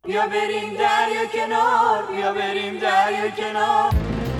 بیا بریم دریا کنار، بیا بریم دریا کنار.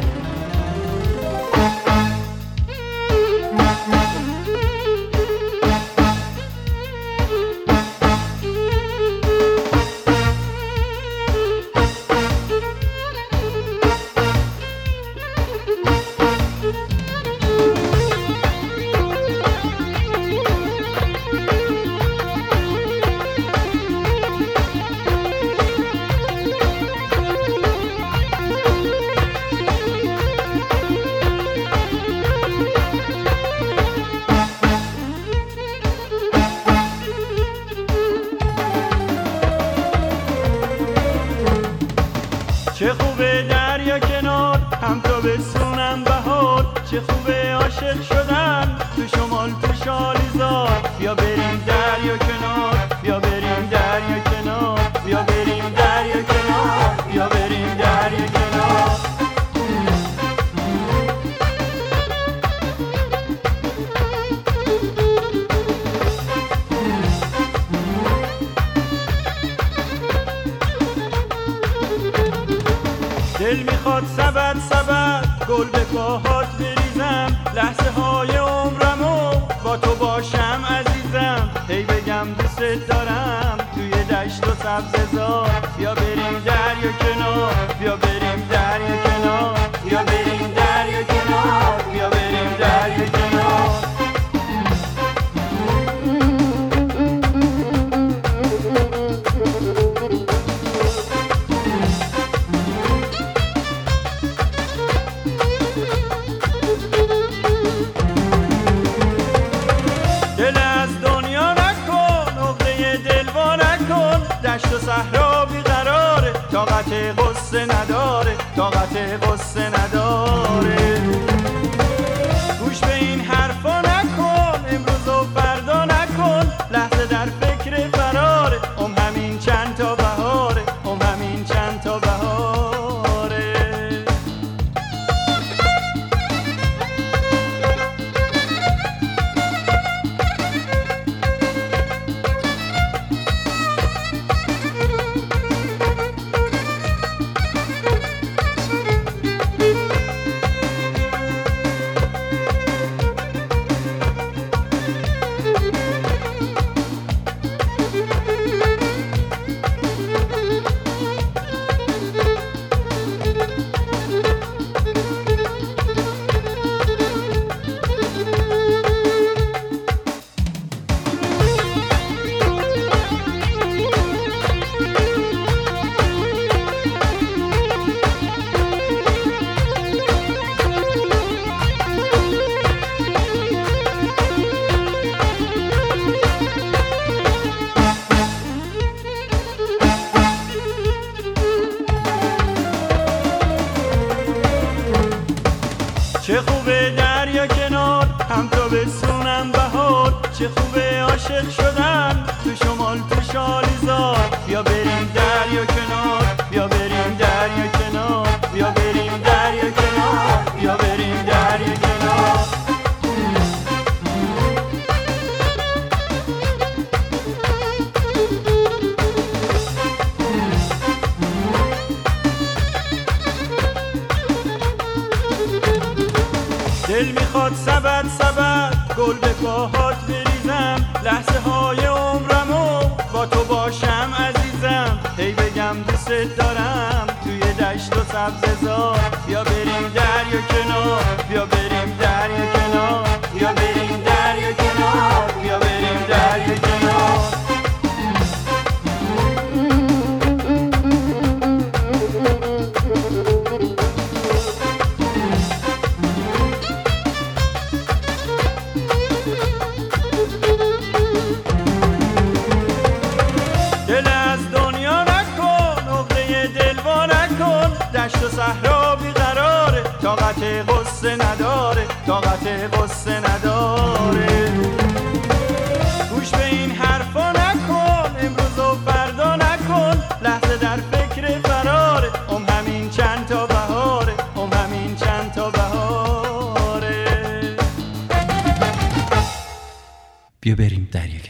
چه خوبه دریا کنار، هم تابستونم بهار. چه خوبه عاشق شدن تو شمال تو شالیزار. بیا بریم دریا کنار، بیا بریم دریا کنار، بیا بریم دریا کنار، بیا بریم دریا کنار. دل میخواد سبد سبد گل به پاهات بریزم، لحظه های عمرمو با تو باشم عزیزم. هی بگم دوست دارم توی دشت و سبززار. بیا بریم دریا کنار، بیا بریم دریا کنار، بیا بریم دریا کنار، بیا بریم دریا کنار. دل از دنیا نکن، عقده دل وا نکن. دشت و صحرا بیقراره، طاقت غصه نداره، طاقت غصه نداره. گوش به این حرفا نکن، امروز و فردا نکن. لحظه در فکر فراره، همین چند تا بهاره، همین چند تا بهاره. چه خوبه دریا کنار، هم تابستونم بهار. چه خوبه عاشق شدن تو شمال تو شالیزار. بیا بریم دریا کنار، بیا بریم دریا کنار، بیا بریم دریا کنار، بیا بریم دریا کنار. دل میخواد سبد سبد گل به پاهات بریزم، لحظه های عمرمو با تو باشم عزیزم. هی بگم دوست دارم توی دشت و سبززار. بیا بریم دریا کنار، بیا بریم دریا کنار، بیا بریم دریا کنار، بیا بریم دریا کنار. دل از دنیا نکن، عقده دل وا نکن. دشت و صحرا بیقراره، طاقت غصه نداره، طاقت غصه نداره. گوش به این حرفا نکن، امروز و فردا نکن. لحظه در فکر فراره، همین چند تا بهاره، همین چند تا بهاره. بیا بریم دریا